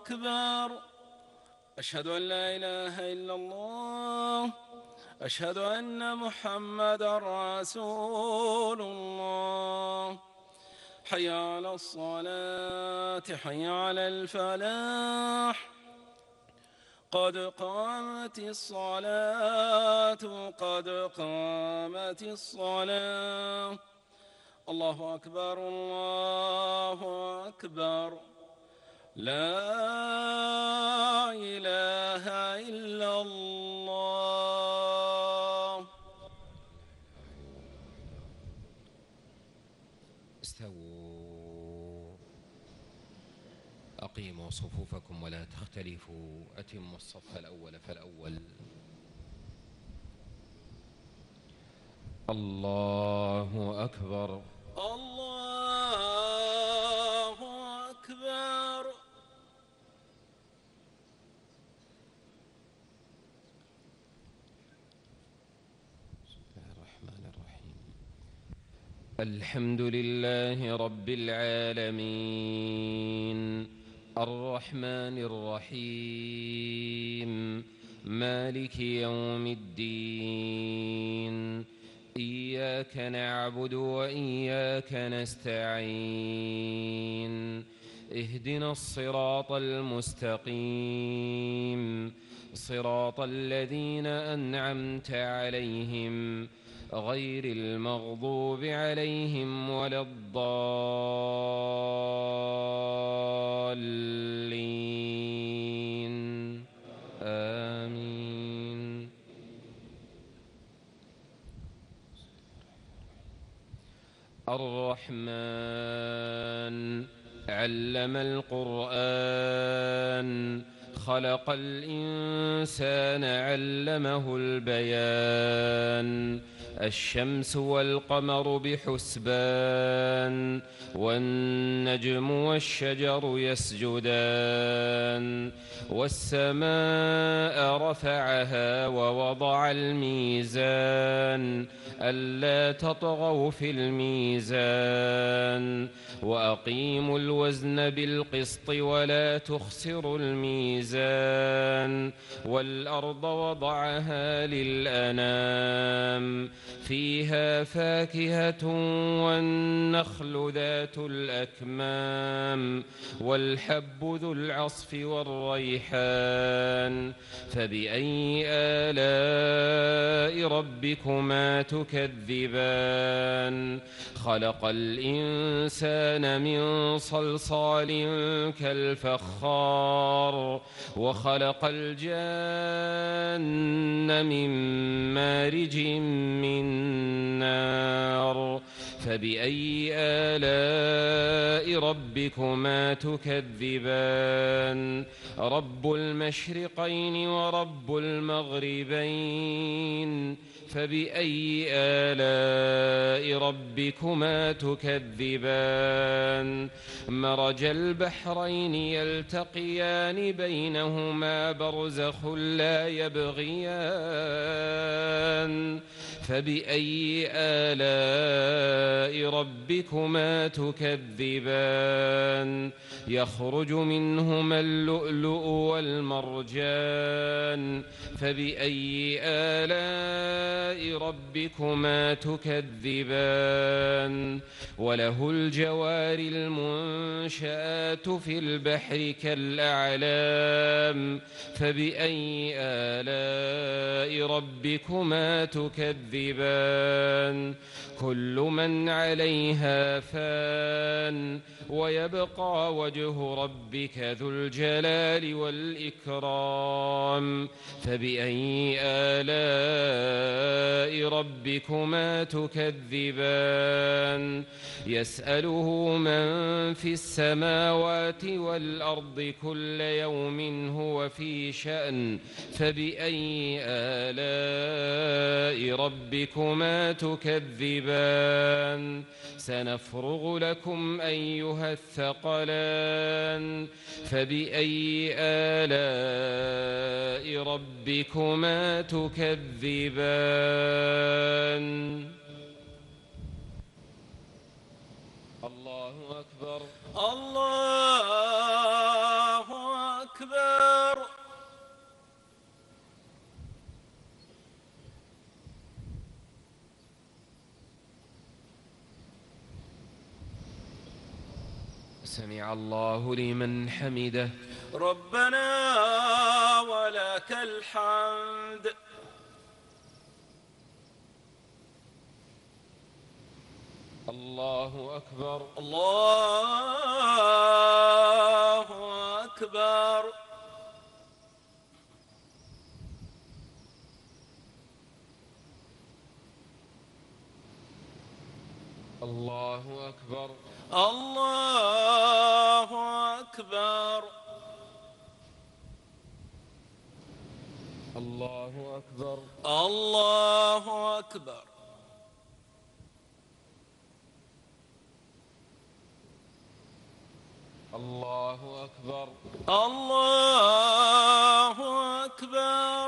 أكبر. أشهد أن لا إله إلا الله. أشهد أن محمدا رسول الله. حي على الصلاة، حي على الفلاح، قد قامت الصلاة، قد قامت الصلاة. الله أكبر، الله أكبر، لا إله إلا الله. استووا، أقيموا صفوفكم ولا تختلفوا، أتموا الصف الأول فالأول. الله أكبر، الله أكبر. بسم الله الرحمن الرحيم. الحمد لله رب العالمين، الرحمن الرحيم، مالك يوم الدين. إياك نعبد وإياك نستعين، اهدنا الصراط المستقيم، صراط الذين أنعمت عليهم غير المغضوب عليهم ولا الضالين، آمين. الرحمن علم القرآن، خلق الإنسان علمه البيان. الشمس والقمر بحسبان، والنجم والشجر يسجدان. والسماء رفعها ووضع الميزان، ألا تطغوا في الميزان، وأقيموا الوزن بالقسط ولا تخسروا الميزان. والأرض وضعها للأنام، فيها فاكهة والنخل ذات الأكمام، والحب ذو العصف والريحان. فبأي آلاء ربكما تكذبان؟ خلق الإنسان من صلصال كالفخار، وخلق الجان من مارج من نار. فبأي آلاء ربكما تكذبان؟ رب المشرقين ورب المغربين، فبأي آلاء ربكما تكذبان؟ مرج البحرين يلتقيان، بينهما برزخ لا يبغيان. فبأي آلاء ربكما تكذبان؟ يخرج منهما اللؤلؤ والمرجان. فبأي آلاء ربكما تكذبان؟ وله الجوار المنشآت في البحر كالأعلام. فبأي آلاء ربكما تكذبان؟ كل من عليها فان، ويبقى وجه ربك ذو الجلال والإكرام. فبأي آلاء ربكما تكذبان؟ يسأله من في السماوات والأرض كل يوم هو في شأن. فبأي آلاء ربكما تكذبان؟ سنفرغ لكم أيها الثقلان. فبأي آلاء ربكما تكذبان؟ الله أكبر، الله سمع الله لمن حمده. ربنا ولك الحمد. الله أكبر. الله أكبر. الله أكبر. الله أكبر. الله أكبر. الله أكبر. الله أكبر. الله أكبر.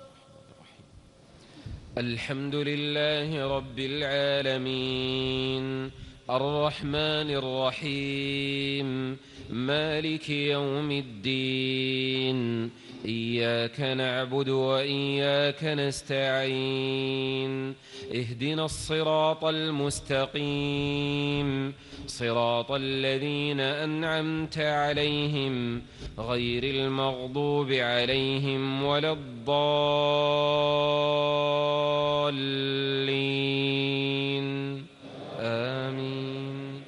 الحمد لله رب العالمين الرحمن الرحيم مالك يوم الدين. إياك نعبد وإياك نستعين. اهدنا الصراط المستقيم صراط الذين أنعمت عليهم غير المغضوب عليهم ولا الضالين. آمين.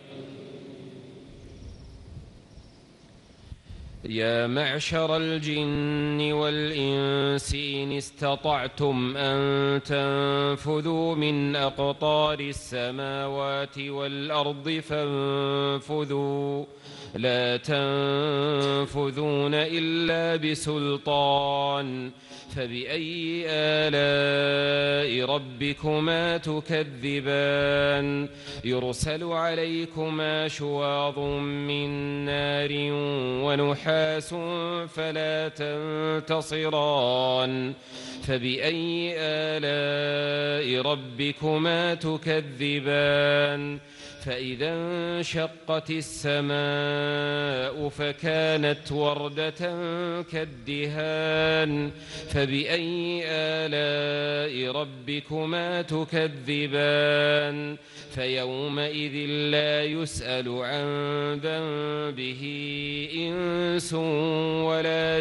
يا معشر الجن والإنس إن استطعتم أن تنفذوا من أقطار السماوات والأرض فانفذوا لا تنفذون إلا بسلطان. فبأي آلاء ربكما تكذبان؟ يرسل عليكما شواظ من نار ونحاس فلا تنتصران. فبأي آلاء ربكما تكذبان؟ فإذا انشقت السماء فكانت وردة كالدهان. فبأي آلاء ربكما تكذبان؟ فيومئذ لا يسأل عن ذنبه إنس ولا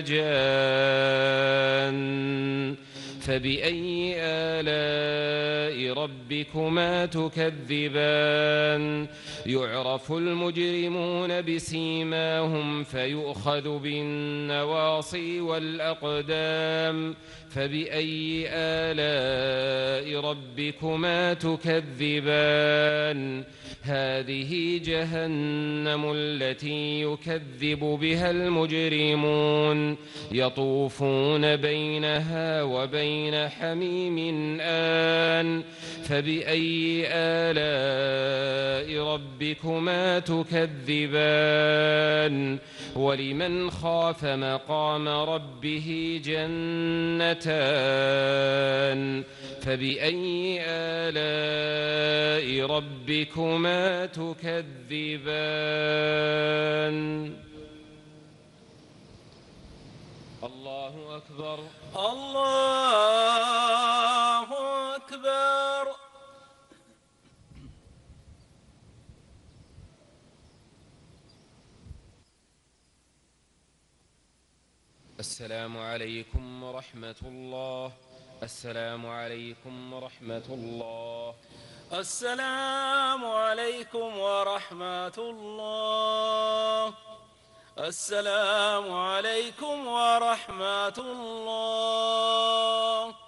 جان. فبأي آلاء ربكما تكذبان؟ يعرف المجرمون بسيماهم فيؤخذ بالنواصي والأقدام. فبأي آلاء ربكما تكذبان؟ هذه جهنم التي يكذب بها المجرمون يطوفون بينها وبين حميم آن. فبأي آلاء ربكما تكذبان؟ ولمن خاف مقام ربه جنتان. فبأي آلاء ربكما تكذبان؟ الله أكبر. الله أكبر. السلام عليكم ورحمة الله. السلام عليكم ورحمة الله. السلام عليكم ورحمة الله. السلام عليكم ورحمة الله.